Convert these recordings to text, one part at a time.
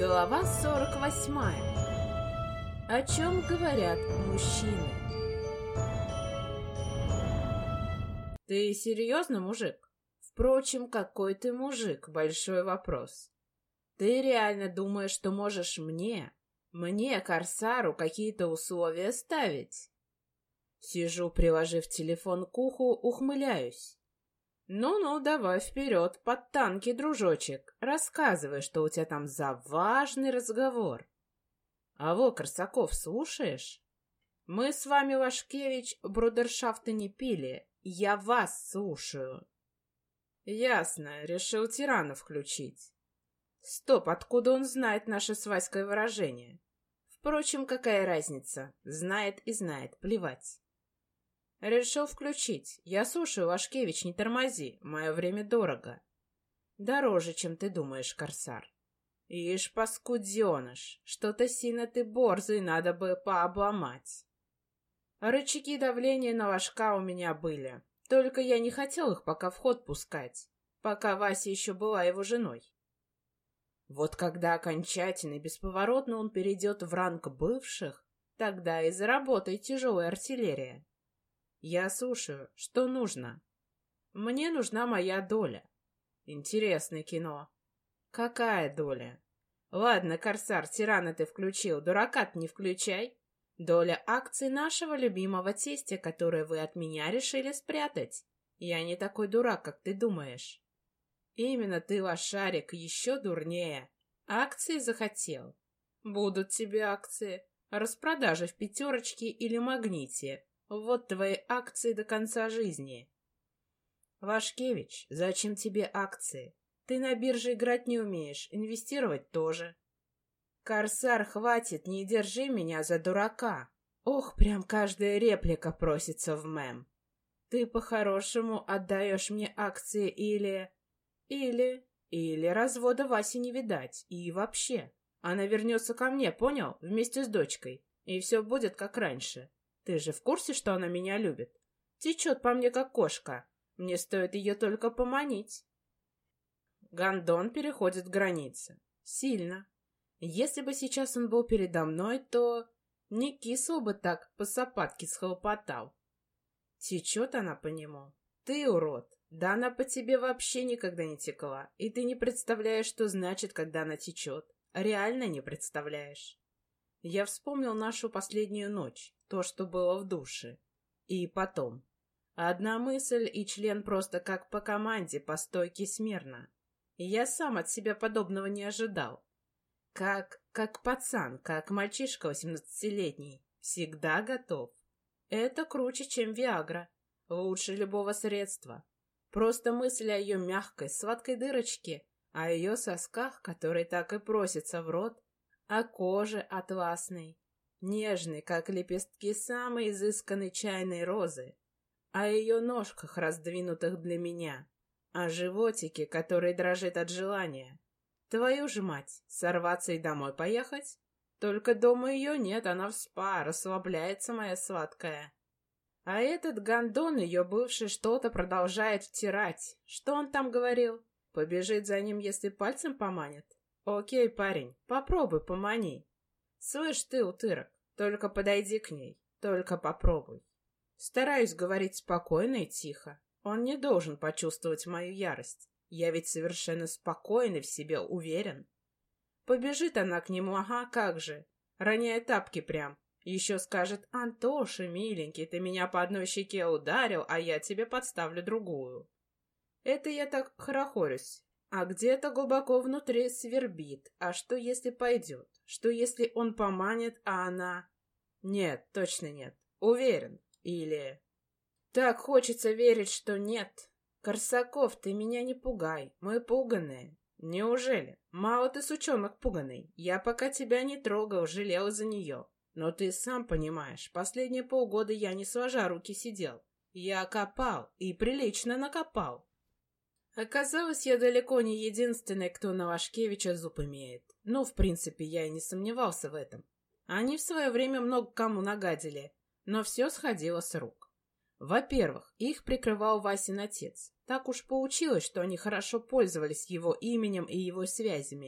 Глава 48. О чем говорят мужчины? Ты серьезно, мужик? Впрочем, какой ты мужик? Большой вопрос. Ты реально думаешь, что можешь мне, Корсару, какие-то условия ставить? Сижу, приложив телефон к уху, ухмыляюсь. Ну-ну, давай вперед, под танки, дружочек. Рассказывай, что у тебя там за важный разговор. Алло, Корсаков, слушаешь? Мы с вами, Вашкевич, брудершафты не пили. Я вас слушаю. Ясно, решил тирана включить. Стоп, откуда он знает наше с Васькой выражение? Впрочем, какая разница? Знает и знает, плевать. Решил включить. Я слушаю, Вашкевич, не тормози. Мое время дорого. Дороже, чем ты думаешь, Корсар. Ишь, паскуденыш, что-то сильно ты борзый, надо бы пообломать. Рычаги давления на Вашка у меня были. Только я не хотел их пока в ход пускать, пока Вася еще была его женой. Вот когда окончательно и бесповоротно он перейдет в ранг бывших, тогда и заработает тяжелая артиллерия. Я слушаю, что нужно? Мне нужна моя доля. Интересное кино. Какая доля? Ладно, Корсар, тирана ты включил, дурака-то не включай. Доля акций нашего любимого тестя, которые вы от меня решили спрятать. Я не такой дурак, как ты думаешь. Именно ты, лошарик, еще дурнее. Акции захотел? Будут тебе акции. Распродажи в пятерочке или магните. Вот твои акции до конца жизни. Вашкевич, зачем тебе акции? Ты на бирже играть не умеешь, инвестировать тоже. Корсар, хватит, не держи меня за дурака. Ох, прям каждая реплика просится в мем. Ты по-хорошему отдаешь мне акции или развода Васи не видать. И вообще, она вернется ко мне, понял? Вместе с дочкой. И все будет как раньше. Ты же в курсе, что она меня любит? Течет по мне, как кошка. Мне стоит ее только поманить. Гондон переходит границы. Сильно. Если бы сейчас он был передо мной, то не кисло бы так по сапатке схлопотал. Течет она по нему. Ты урод. Да она по тебе вообще никогда не текла. И ты не представляешь, что значит, когда она течет. Реально не представляешь. Я вспомнил нашу последнюю ночь, то, что было в душе. И потом. Одна мысль, и член просто как по команде, по стойке смирно. И я сам от себя подобного не ожидал. Как пацан, как мальчишка 18-летний. Всегда готов. Это круче, чем Виагра. Лучше любого средства. Просто мысль о ее мягкой, сладкой дырочке, о ее сосках, которые так и просятся в рот, о коже атласной, нежной, как лепестки самой изысканной чайной розы, о ее ножках, раздвинутых для меня, о животике, который дрожит от желания. Твою же мать, сорваться и домой поехать? Только дома ее нет, она в спа, расслабляется моя сладкая. А этот гондон, ее бывший, что-то продолжает втирать. Что он там говорил? Побежит за ним, если пальцем поманит? Окей, парень, попробуй помани. Слышь ты, утырок, только подойди к ней, только попробуй. Стараюсь говорить спокойно и тихо. Он не должен почувствовать мою ярость. Я ведь совершенно спокоен и в себе уверен. Побежит она к нему, ага, как же. Роняя тапки прям. Еще скажет: «Антоша, миленький, ты меня по одной щеке ударил, а я тебе подставлю другую». Это я так хорохорюсь. А где-то глубоко внутри свербит. А что, если пойдет? Что, если он поманит, а она... Нет, точно нет. Уверен. Или... Так хочется верить, что нет. Корсаков, ты меня не пугай. Мы пуганые. Неужели? Мало ты, сучонок пуганый. Я пока тебя не трогал, жалел за нее. Но ты сам понимаешь, последние полгода я не сложа руки сидел. Я копал. И прилично накопал. Оказалось, я далеко не единственный, кто на Вашкевича зуб имеет. Ну, в принципе, я и не сомневался в этом. Они в свое время много кому нагадили, но все сходило с рук. Во-первых, их прикрывал Васин отец. Так уж получилось, что они хорошо пользовались его именем и его связями.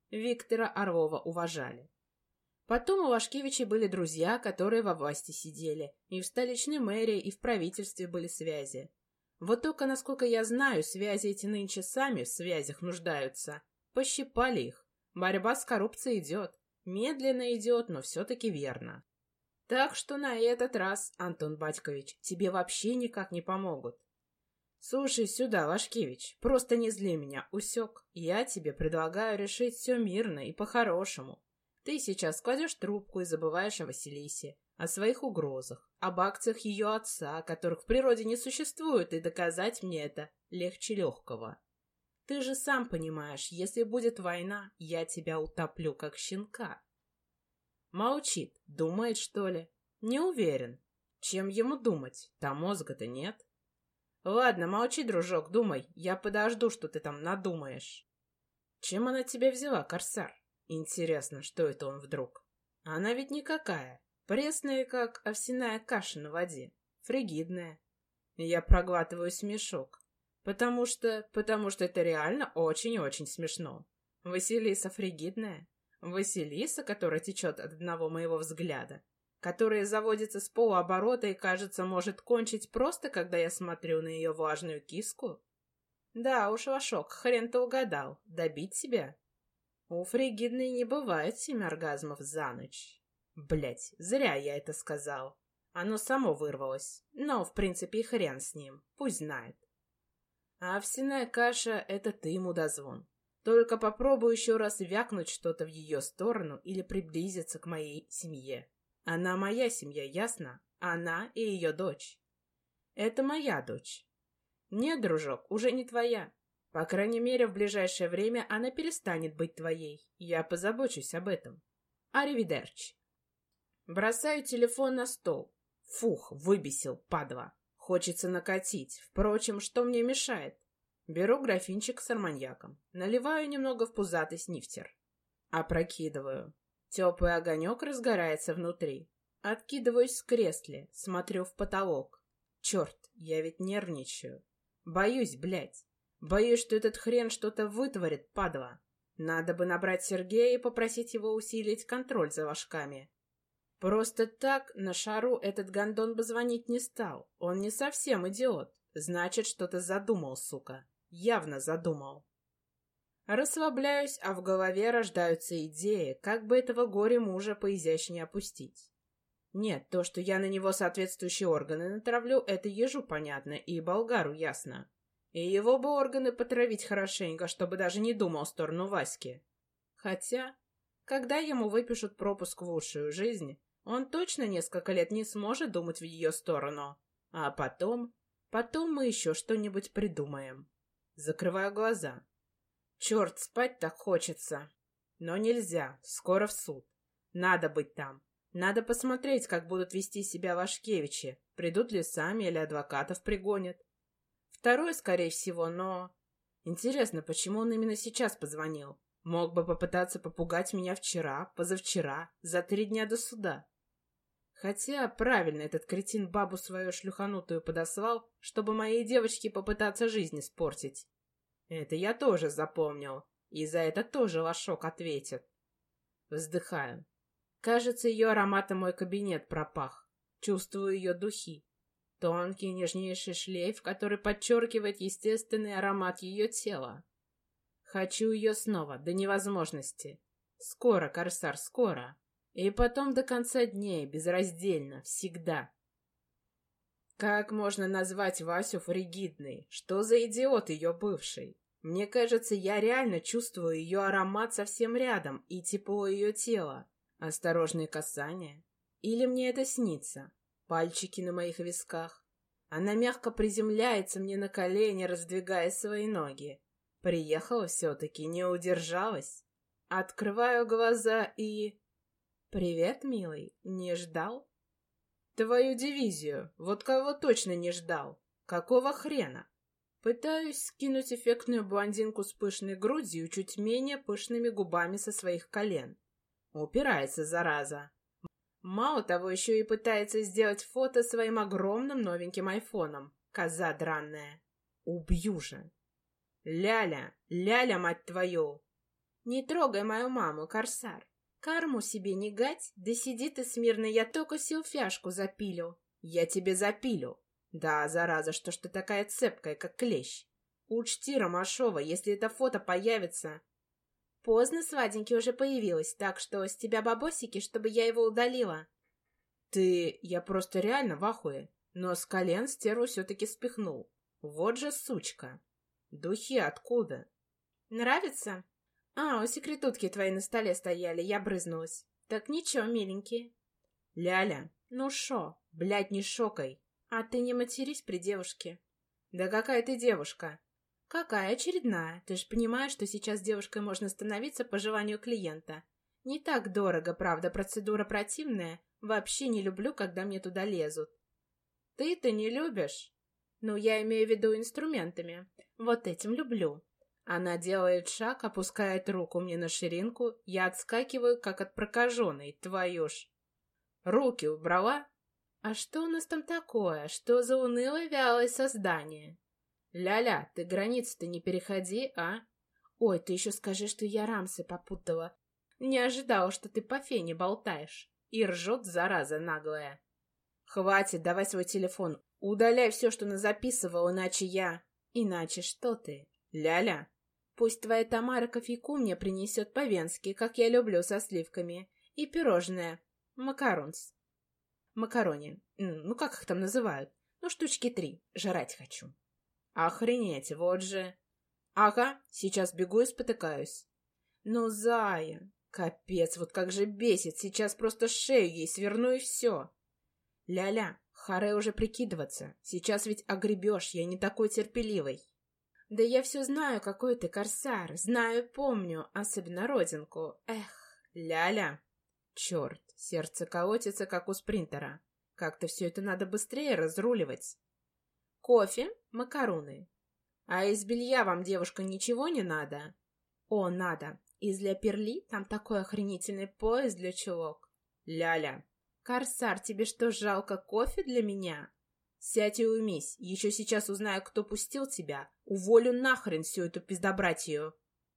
Виктора Орлова уважали. Потом у Вашкевичей были друзья, которые во власти сидели. И в столичной мэрии, и в правительстве были связи. Вот только, насколько я знаю, связи эти нынче сами в связях нуждаются. Пощипали их. Борьба с коррупцией идет. Медленно идет, но все-таки верно. Так что на этот раз, Антон Батькович, тебе вообще никак не помогут. Слушай сюда, Вашкевич, просто не зли меня, усек. Я тебе предлагаю решить все мирно и по-хорошему. Ты сейчас кладешь трубку и забываешь о Василисе, о своих угрозах, об акциях ее отца, которых в природе не существует, и доказать мне это легче легкого. Ты же сам понимаешь, если будет война, я тебя утоплю, как щенка. Молчит, думает, что ли? Не уверен. Чем ему думать? Там мозга-то нет. Ладно, молчи, дружок, думай, я подожду, что ты там надумаешь. Чем она тебя взяла, Корсар? Интересно, что это он вдруг? Она ведь никакая. Пресная, как овсяная каша на воде. Фригидная. Я проглатываю смешок. Потому что это реально очень-очень смешно. Василиса фригидная. Василиса, которая течет от одного моего взгляда. Которая заводится с полуоборота и, кажется, может кончить просто, когда я смотрю на ее влажную киску. Да уж, Вашок, хрен ты угадал. Добить себя? У фригидной не бывает 7 оргазмов за ночь. Блять, зря я это сказал. Оно само вырвалось. Но, в принципе, и хрен с ним. Пусть знает. А овсяная каша — это ты, мудозвон. Только попробуй еще раз вякнуть что-то в ее сторону или приблизиться к моей семье. Она моя семья, ясно? Она и ее дочь. Это моя дочь. Нет, дружок, уже не твоя. По крайней мере, в ближайшее время она перестанет быть твоей. Я позабочусь об этом. Аривидерчи. Бросаю телефон на стол. Фух, выбесил, падла. Хочется накатить. Впрочем, что мне мешает? Беру графинчик с арманьяком. Наливаю немного в пузатый снифтер. Опрокидываю. Теплый огонек разгорается внутри. Откидываюсь в кресле, смотрю в потолок. Черт, я ведь нервничаю. Боюсь, блядь. Боюсь, что этот хрен что-то вытворит, падла. Надо бы набрать Сергея и попросить его усилить контроль за Вашками. Просто так на шару этот гондон бы звонить не стал. Он не совсем идиот. Значит, что-то задумал, сука. Явно задумал. Расслабляюсь, а в голове рождаются идеи, как бы этого горе-мужа поизящнее опустить. Нет, то, что я на него соответствующие органы натравлю, это ежу понятно и болгару ясно. И его бы органы потравить хорошенько, чтобы даже не думал в сторону Васьки. Хотя, когда ему выпишут пропуск в лучшую жизнь, он точно несколько лет не сможет думать в ее сторону. А потом мы еще что-нибудь придумаем. Закрываю глаза. Черт, спать так хочется. Но нельзя, скоро в суд. Надо быть там. Надо посмотреть, как будут вести себя Вашкевичи. Придут ли сами или адвокатов пригонят. Второе, скорее всего, но... Интересно, почему он именно сейчас позвонил? Мог бы попытаться попугать меня вчера, позавчера, за 3 дня до суда. Хотя правильно этот кретин бабу свою шлюханутую подослал, чтобы моей девочке попытаться жизнь испортить. Это я тоже запомнил, и за это тоже Лошок ответит. Вздыхаю. Кажется, ее ароматом мой кабинет пропах. Чувствую ее духи. Тонкий нежнейший шлейф, который подчеркивает естественный аромат ее тела. Хочу ее снова, до невозможности. Скоро, Корсар, скоро. И потом до конца дней, безраздельно, всегда. Как можно назвать Васю фригидной? Что за идиот ее бывший? Мне кажется, я реально чувствую ее аромат совсем рядом и тепло ее тела. Осторожные касания. Или мне это снится? Пальчики на моих висках. Она мягко приземляется мне на колени, раздвигая свои ноги. Приехала все-таки, не удержалась. Открываю глаза и... «Привет, милый. Не ждал?» «Твою дивизию. Вот кого точно не ждал. Какого хрена?» Пытаюсь скинуть эффектную блондинку с пышной грудью и чуть менее пышными губами со своих колен. Упирается, зараза. Мало того, еще и пытается сделать фото своим огромным новеньким айфоном. Коза дранная. Убью же. Ляля, Ляля, мать твою! Не трогай мою маму, Корсар. Карму себе не гать, да сиди ты смирно, я только селфяшку запилю. Я тебе запилю. Да, зараза, что ж ты такая цепкая, как клещ. Учти, Ромашова, если это фото появится... Поздно, сваденьки уже появилась, так что с тебя бабосики, чтобы я его удалила. Я просто реально в ахуе. Но с колен стерву все-таки спихнул. Вот же сучка. Духи откуда? Нравится? У секретутки твои на столе стояли, я брызнулась. Так ничего, миленькие. Ляля, ну шо, блядь, не шокай. А ты не матерись при девушке. Да какая ты девушка? Какая очередная? Ты ж понимаешь, что сейчас девушкой можно становиться по желанию клиента. Не так дорого, правда, процедура противная. Вообще не люблю, когда мне туда лезут. Ты-то не любишь? Ну, я имею в виду инструментами. Вот этим люблю. Она делает шаг, опускает руку мне на ширинку. Я отскакиваю, как от прокаженной, твою ж. Руки убрала? А что у нас там такое? Что за унылое вялое создание? Ля-ля, ты границы-то не переходи, а? Ой, ты еще скажи, что я рамсы попутала. Не ожидала, что ты по фене болтаешь. И ржет, зараза наглая. Хватит, давай свой телефон. Удаляй все, что назаписывал, иначе я... Иначе что ты? Ля-ля. Пусть твоя Тамара кофейку мне принесет по-венски, как я люблю, со сливками. И пирожное. Макаронс. Макарони. Ну, как их там называют? Ну, штучки 3. Жрать хочу. Охренеть, вот же. Ага, сейчас бегу и спотыкаюсь. Ну, зая, капец, вот как же бесит. Сейчас просто шею ей сверну и все. Ля-ля, харе уже прикидываться. Сейчас ведь огребешь, я не такой терпеливый. Да я все знаю, какой ты корсар. Знаю, помню, особенно родинку. Эх, ля-ля. Черт, сердце колотится, как у спринтера. Как-то все это надо быстрее разруливать. Кофе, макароны. А из белья вам, девушка, ничего не надо? О, надо. Из Ля Перли там такой охренительный пояс для чулок. Ля-ля. Корсар, тебе что, жалко кофе для меня? Сядь и уймись. Еще сейчас узнаю, кто пустил тебя. Уволю нахрен всю эту пиздобратью.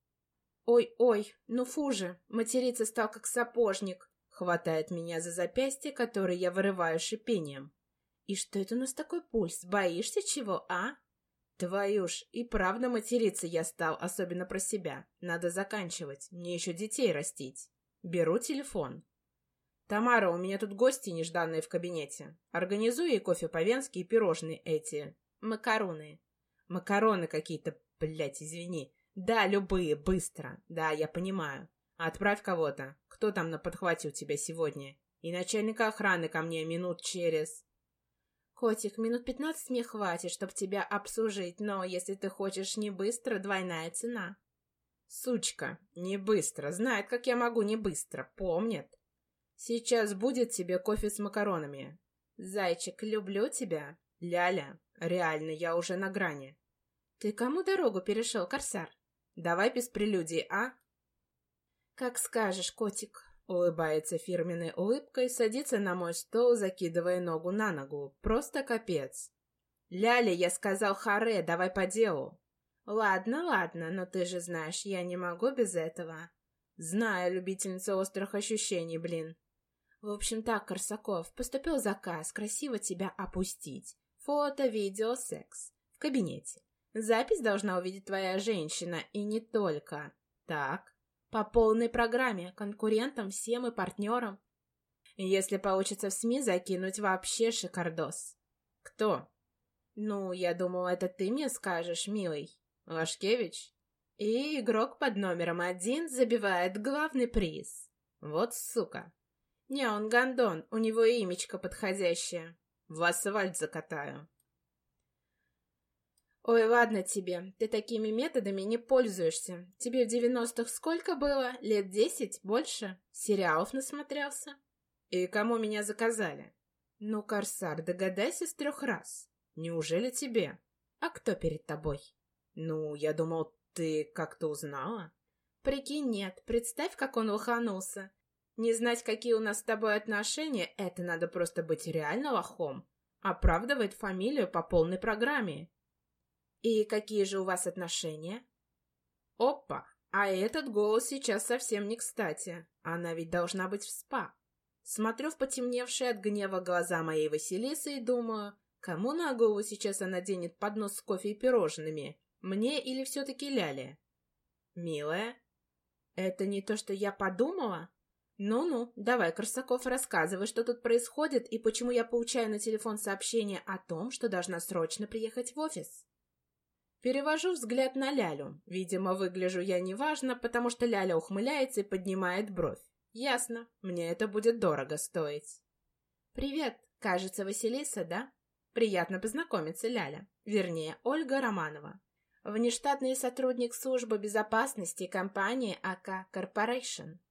Ой-ой, ну фу же, материться стал как сапожник. Хватает меня за запястье, которое я вырываю шипением. И что это у нас такой пульс? Боишься чего, а? Твою ж, и правда материться я стал, особенно про себя. Надо заканчивать, мне еще детей растить. Беру телефон. Тамара, у меня тут гости нежданные в кабинете. Организуй ей кофе по-венски и пирожные эти. Макароны. Макароны какие-то, блядь, извини. Да, любые, быстро. Да, я понимаю. Отправь кого-то. Кто там на подхвате у тебя сегодня? И начальника охраны ко мне минут через... Котик, минут 15 мне хватит, чтобы тебя обслужить, но если ты хочешь не быстро, двойная цена. Сучка, не быстро. Знает, как я могу не быстро. Помнит. Сейчас будет тебе кофе с макаронами. Зайчик, люблю тебя. Ляля, реально, я уже на грани. Ты кому дорогу перешел, корсар? Давай без прелюдий, а? Как скажешь, котик. Улыбается фирменной улыбкой, садится на мой стол, закидывая ногу на ногу. Просто капец. Ляля, я сказал харе, давай по делу. Ладно, ладно, но ты же знаешь, я не могу без этого. Знаю, любительница острых ощущений, блин. В общем так, Корсаков, поступил заказ красиво тебя опустить. Фото, видео, секс. В кабинете. Запись должна увидеть твоя женщина, и не только. Так. По полной программе, конкурентам, всем и партнерам. И если получится в СМИ закинуть, вообще шикардос. Кто? Ну, я думал, это ты мне скажешь, милый. Лашкевич? И игрок под номером 1 забивает главный приз. Вот сука. Не, он гондон, у него имечко подходящее. В асфальт закатаю. Ой, ладно тебе, ты такими методами не пользуешься. Тебе в 90-х сколько было? Лет 10? Больше? Сериалов насмотрелся? И кому меня заказали? Ну, Корсар, догадайся с 3 раз. Неужели тебе? А кто перед тобой? Ну, я думал, ты как-то узнала. Прикинь, нет, представь, как он лоханулся. Не знать, какие у нас с тобой отношения, это надо просто быть реально лохом. Оправдывать фамилию по полной программе. И какие же у вас отношения? Опа, А этот голос сейчас совсем не кстати. Она ведь должна быть в спа. Смотрю в потемневшие от гнева глаза моей Василисы и думаю, кому на голову сейчас она денет поднос с кофе и пирожными? Мне или все-таки Ляле? Милая, это не то, что я подумала? Ну-ну, давай, Корсаков, рассказывай, что тут происходит и почему я получаю на телефон сообщение о том, что должна срочно приехать в офис. Перевожу взгляд на Лялю. Видимо, выгляжу я неважно, потому что Ляля ухмыляется и поднимает бровь. Ясно, мне это будет дорого стоить. Привет, кажется, Василиса, да? Приятно познакомиться, Ляля. Вернее, Ольга Романова. Внештатный сотрудник службы безопасности компании АК Корпорейшн.